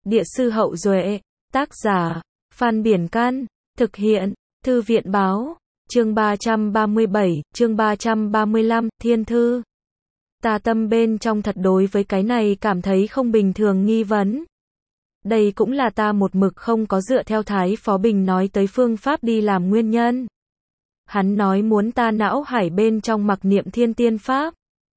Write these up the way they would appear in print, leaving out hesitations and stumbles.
Địa sư Hậu Duệ, tác giả, Phan Biển Can, thực hiện, Thư viện Báo, chương 337, chương 335, Thiên Thư. Ta tâm bên trong thật đối với cái này cảm thấy không bình thường nghi vấn. Đây cũng là ta một mực không có dựa theo Thái Phó Bình nói tới phương pháp đi làm nguyên nhân. Hắn nói muốn ta não hải bên trong mặc niệm thiên tiên pháp.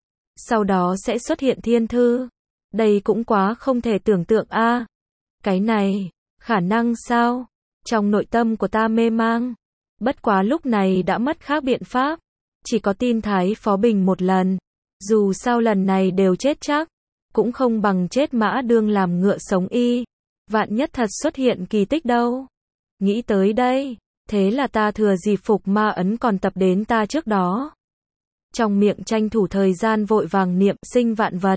Sau đó sẽ xuất hiện thiên thư. Đây cũng quá không thể tưởng tượng a. Cái này, khả năng sao? Trong nội tâm của ta mê mang. Bất quá lúc này đã mất khác biện pháp. Chỉ có tin Thái Phó Bình một lần. Dù sao lần này đều chết chắc. Cũng không bằng chết mã đương làm ngựa sống y. Vạn nhất thật xuất hiện kỳ tích đâu. Nghĩ tới đây. Thế là ta thừa dịp phục ma ấn còn tập đến ta trước đó. Trong miệng tranh thủ thời gian vội vàng niệm sinh vạn vật.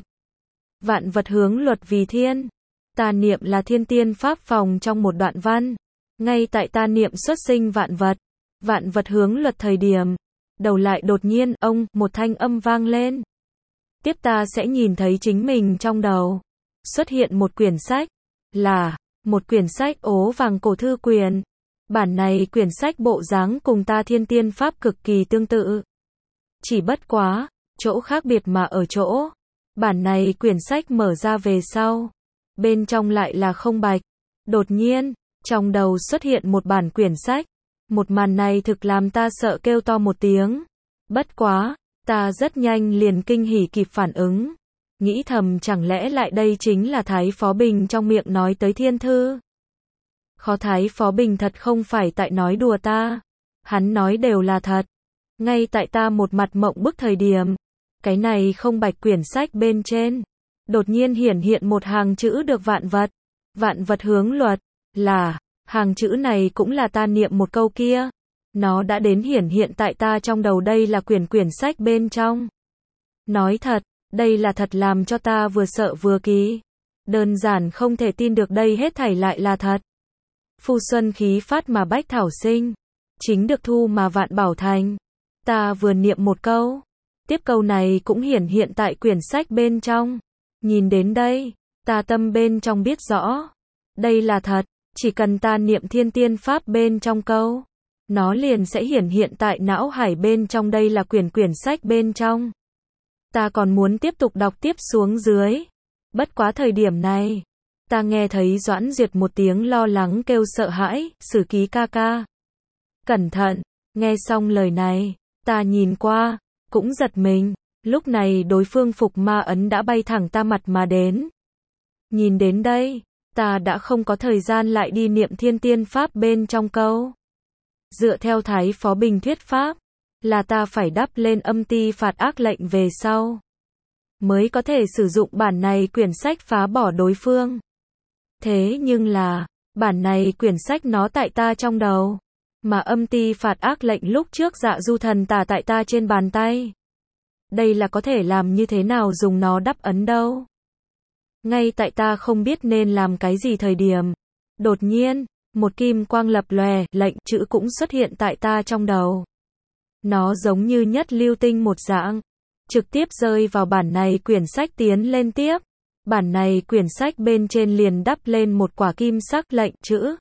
Vạn vật hướng luật vì thiên. Ta niệm là thiên tiên pháp phòng trong một đoạn văn. Ngay tại ta niệm xuất sinh vạn vật hướng luật thời điểm. Đầu lại đột nhiên, một thanh âm vang lên. Tiếp ta sẽ nhìn thấy chính mình trong đầu. Xuất hiện một quyển sách. Là, một quyển sách ố vàng cổ thư quyển. Bản này quyển sách bộ dáng cùng ta thiên tiên pháp cực kỳ tương tự. Chỉ bất quá, chỗ khác biệt mà ở chỗ. Bản này quyển sách mở ra về sau. Bên trong lại là không bạch. Đột nhiên, trong đầu xuất hiện một bản quyển sách. Một màn này thực làm ta sợ kêu to một tiếng. Bất quá, ta rất nhanh liền kinh hỉ kịp phản ứng. Nghĩ thầm chẳng lẽ lại đây chính là Thái Phó Bình trong miệng nói tới thiên thư. Khó Thái Phó Bình thật không phải tại nói đùa ta. Hắn nói đều là thật. Ngay tại ta một mặt mộng bức thời điểm. Cái này không bạch quyển sách bên trên. Đột nhiên hiển hiện một hàng chữ được vạn vật. Vạn vật hướng luật. Là, hàng chữ này cũng là ta niệm một câu kia. Nó đã đến hiển hiện tại ta trong đầu đây là quyển sách bên trong. Nói thật, đây là thật làm cho ta vừa sợ vừa kỳ. Đơn giản không thể tin được đây hết thảy lại là thật. Phu xuân khí phát mà bách thảo sinh. Chính được thu mà vạn bảo thành. Ta vừa niệm một câu. Tiếp câu này cũng hiển hiện tại quyển sách bên trong. Nhìn đến đây, ta tâm bên trong biết rõ. Đây là thật, chỉ cần ta niệm thiên tiên pháp bên trong câu. Nó liền sẽ hiển hiện tại não hải bên trong đây là quyển sách bên trong. Ta còn muốn tiếp tục đọc tiếp xuống dưới. Bất quá thời điểm này, ta nghe thấy Doãn Duyệt một tiếng lo lắng kêu sợ hãi, Sử Ký ca ca. Cẩn thận, nghe xong lời này, ta nhìn qua, cũng giật mình. Lúc này đối phương phục ma ấn đã bay thẳng ta mặt mà đến. Nhìn đến đây, ta đã không có thời gian lại đi niệm thiên tiên pháp bên trong câu. Dựa theo Thái Phó Bình thuyết pháp, là ta phải đắp lên âm ti phạt ác lệnh về sau. Mới có thể sử dụng bản này quyển sách phá bỏ đối phương. Thế nhưng là, bản này quyển sách nó tại ta trong đầu. Mà âm ti phạt ác lệnh lúc trước Dạ Du Thần tả tại ta trên bàn tay. Đây là có thể làm như thế nào dùng nó đắp ấn đâu. Ngay tại ta không biết nên làm cái gì thời điểm. Đột nhiên, một kim quang lập lòe, lệnh chữ cũng xuất hiện tại ta trong đầu. Nó giống như nhất lưu tinh một dạng. Trực tiếp rơi vào bản này quyển sách tiến lên tiếp. Bản này quyển sách bên trên liền đắp lên một quả kim sắc lệnh chữ.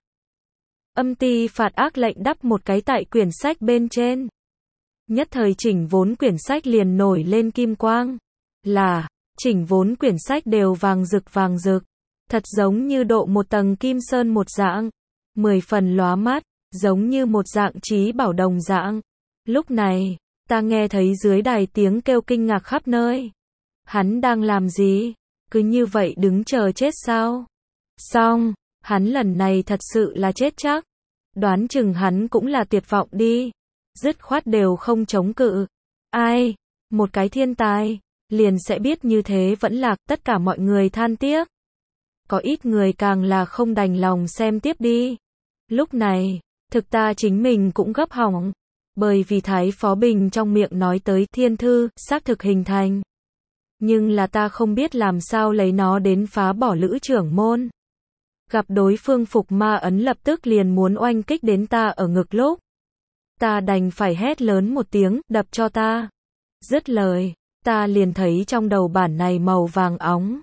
Âm ti phạt ác lệnh đắp một cái tại quyển sách bên trên. Nhất thời chỉnh vốn quyển sách liền nổi lên kim quang. Là, chỉnh vốn quyển sách đều vàng rực. Thật giống như độ một tầng kim sơn một dạng. 10 phần lóa mắt, giống như một dạng trí bảo đồng dạng. Lúc này, ta nghe thấy dưới đài tiếng kêu kinh ngạc khắp nơi. Hắn đang làm gì? Cứ như vậy đứng chờ chết sao? Xong, hắn lần này thật sự là chết chắc. Đoán chừng hắn cũng là tuyệt vọng đi. Dứt khoát đều không chống cự. Ai? Một cái thiên tài, liền sẽ biết như thế vẫn lạc, tất cả mọi người than tiếc. Có ít người càng là không đành lòng xem tiếp đi. Lúc này, thực ta chính mình cũng gấp hỏng. Bởi vì Thái Phó Bình trong miệng nói tới thiên thư, xác thực hình thành. Nhưng là ta không biết làm sao lấy nó đến phá bỏ Lữ trưởng môn. Gặp đối phương phục ma ấn lập tức liền muốn oanh kích đến ta ở ngực lúc. Ta đành phải hét lớn một tiếng, đập cho ta. Dứt lời, ta liền thấy trong đầu bản này màu vàng óng.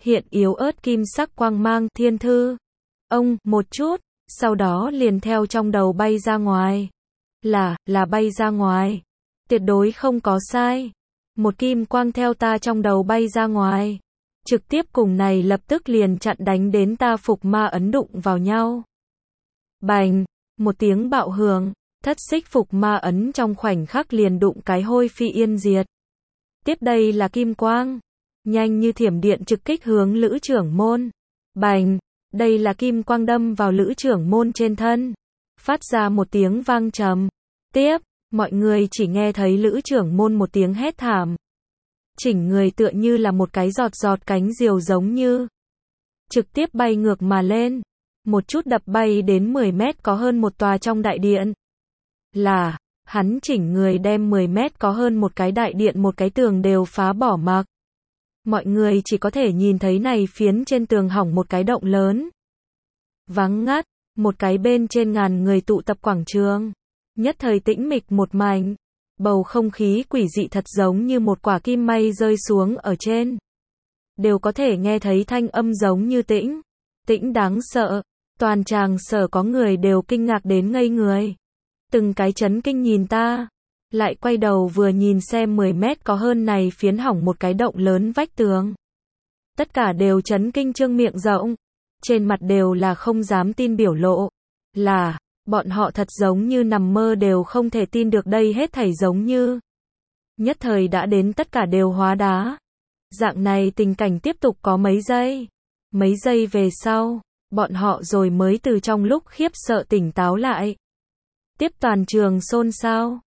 hiện yếu ớt kim sắc quang mang, thiên thư. Ông, một chút, sau đó liền theo trong đầu bay ra ngoài. Là bay ra ngoài. Tuyệt đối không có sai. Một kim quang theo ta trong đầu bay ra ngoài. Trực tiếp cùng này lập tức liền chặn đánh đến ta phục ma ấn đụng vào nhau. Bành, một tiếng bạo hưởng, thất xích phục ma ấn trong khoảnh khắc liền đụng cái hôi phi yên diệt. Tiếp đây là kim quang, nhanh như thiểm điện trực kích hướng Lữ trưởng môn. Bành, đây là kim quang đâm vào Lữ trưởng môn trên thân, phát ra một tiếng vang trầm. Tiếp, mọi người chỉ nghe thấy Lữ trưởng môn một tiếng hét thảm. Chỉnh người tựa như là một cái giọt giọt cánh diều giống như trực tiếp bay ngược mà lên, một chút đập bay đến 10 mét có hơn một tòa trong đại điện. Là, hắn chỉnh người đem 10 mét có hơn một cái đại điện một cái tường đều phá bỏ mặc. Mọi người chỉ có thể nhìn thấy này phiến trên tường hỏng một cái động lớn. Vắng ngắt, một cái bên trên ngàn người tụ tập quảng trường. Nhất thời tĩnh mịch một mảnh. Bầu không khí quỷ dị thật giống như một quả kim may rơi xuống ở trên. Đều có thể nghe thấy thanh âm giống như tĩnh. Tĩnh đáng sợ. Toàn tràng sở có người đều kinh ngạc đến ngây người. Từng cái chấn kinh nhìn ta. Lại quay đầu vừa nhìn xem 10 mét có hơn này phiến hỏng một cái động lớn vách tường. Tất cả đều chấn kinh trương miệng rộng. Trên mặt đều là không dám tin biểu lộ. Là, bọn họ thật giống như nằm mơ đều không thể tin được đây hết thảy giống như. Nhất thời đã đến tất cả đều hóa đá. Dạng này tình cảnh tiếp tục có mấy giây. Mấy giây về sau, bọn họ rồi mới từ trong lúc khiếp sợ tỉnh táo lại. Tiếp toàn trường xôn xao.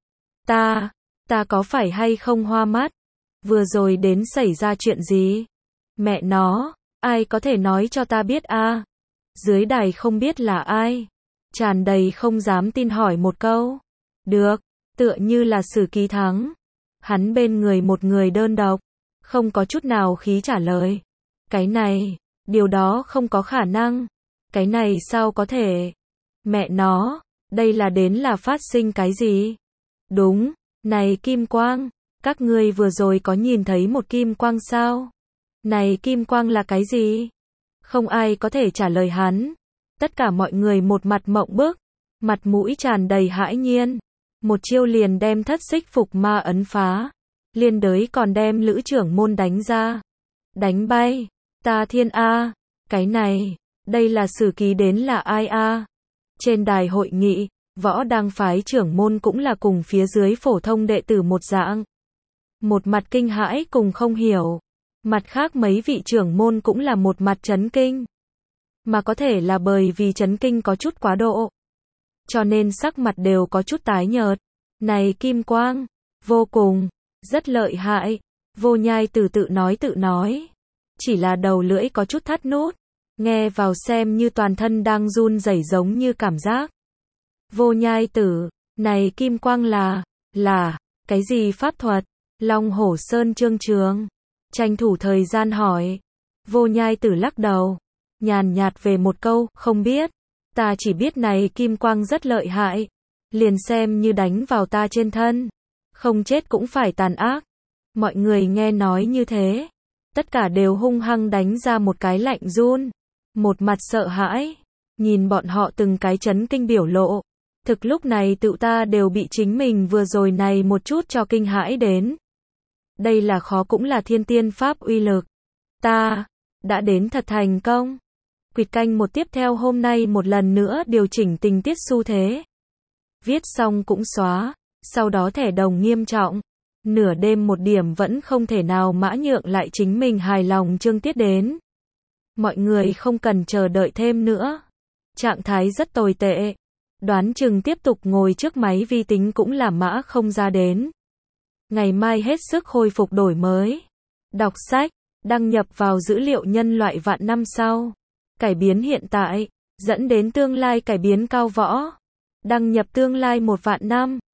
Ta có phải hay không hoa mắt? Vừa rồi đến xảy ra chuyện gì? Mẹ nó, ai có thể nói cho ta biết a? Dưới đài không biết là ai. Tràn đầy không dám tin hỏi một câu. Được, tựa như là Sử Ký Thắng. Hắn bên người một người đơn độc, không có chút nào khí trả lời. Cái này, điều đó không có khả năng. Cái này sao có thể? Mẹ nó, đây là đến là phát sinh cái gì? Đúng, này kim quang, các ngươi vừa rồi có nhìn thấy một kim quang sao? Này kim quang là cái gì? Không ai có thể trả lời hắn. Tất cả mọi người một mặt mộng bức, mặt mũi tràn đầy hãi nhiên. Một chiêu liền đem thất xích phục ma ấn phá. Liên đới còn đem Lữ trưởng môn đánh ra. Đánh bay. Ta thiên a, cái này, đây là Sử Ký đến là ai a? Trên đài hội nghị, Võ Đăng phái trưởng môn cũng là cùng phía dưới phổ thông đệ tử một dạng. Một mặt kinh hãi cùng không hiểu. Mặt khác mấy vị trưởng môn cũng là một mặt chấn kinh. Mà có thể là bởi vì chấn kinh có chút quá độ. Cho nên sắc mặt đều có chút tái nhợt. Này kim quang, vô cùng, rất lợi hại. Vô Nhai Tử tự nói. Chỉ là đầu lưỡi có chút thắt nút. Nghe vào xem như toàn thân đang run rẩy giống như cảm giác. Vô Nhai Tử, này kim quang là, cái gì pháp thuật? Long Hổ Sơn Trương Trường. Tranh thủ thời gian hỏi. Vô Nhai Tử lắc đầu. Nhàn nhạt về một câu, không biết. Ta chỉ biết này kim quang rất lợi hại. Liền xem như đánh vào ta trên thân. Không chết cũng phải tàn ác. Mọi người nghe nói như thế. Tất cả đều hung hăng đánh ra một cái lạnh run. Một mặt sợ hãi. Nhìn bọn họ từng cái chấn kinh biểu lộ. Thực lúc này tự ta đều bị chính mình vừa rồi này một chút cho kinh hãi đến. Đây là khó cũng là thiên tiên pháp uy lực. Ta đã đến thật thành công. Quỵt canh một tiếp theo hôm nay một lần nữa điều chỉnh tình tiết xu thế. Viết xong cũng xóa. Sau đó thẻ đồng nghiêm trọng. Nửa đêm một điểm vẫn không thể nào mã nhượng lại chính mình hài lòng chương tiết đến. Mọi người không cần chờ đợi thêm nữa. Trạng thái rất tồi tệ. Đoán chừng tiếp tục ngồi trước máy vi tính cũng là mã không ra đến. Ngày mai hết sức khôi phục đổi mới. Đọc sách, đăng nhập vào dữ liệu nhân loại vạn năm sau. Cải biến hiện tại, dẫn đến tương lai cải biến cao võ. Đăng nhập tương lai 1 vạn năm.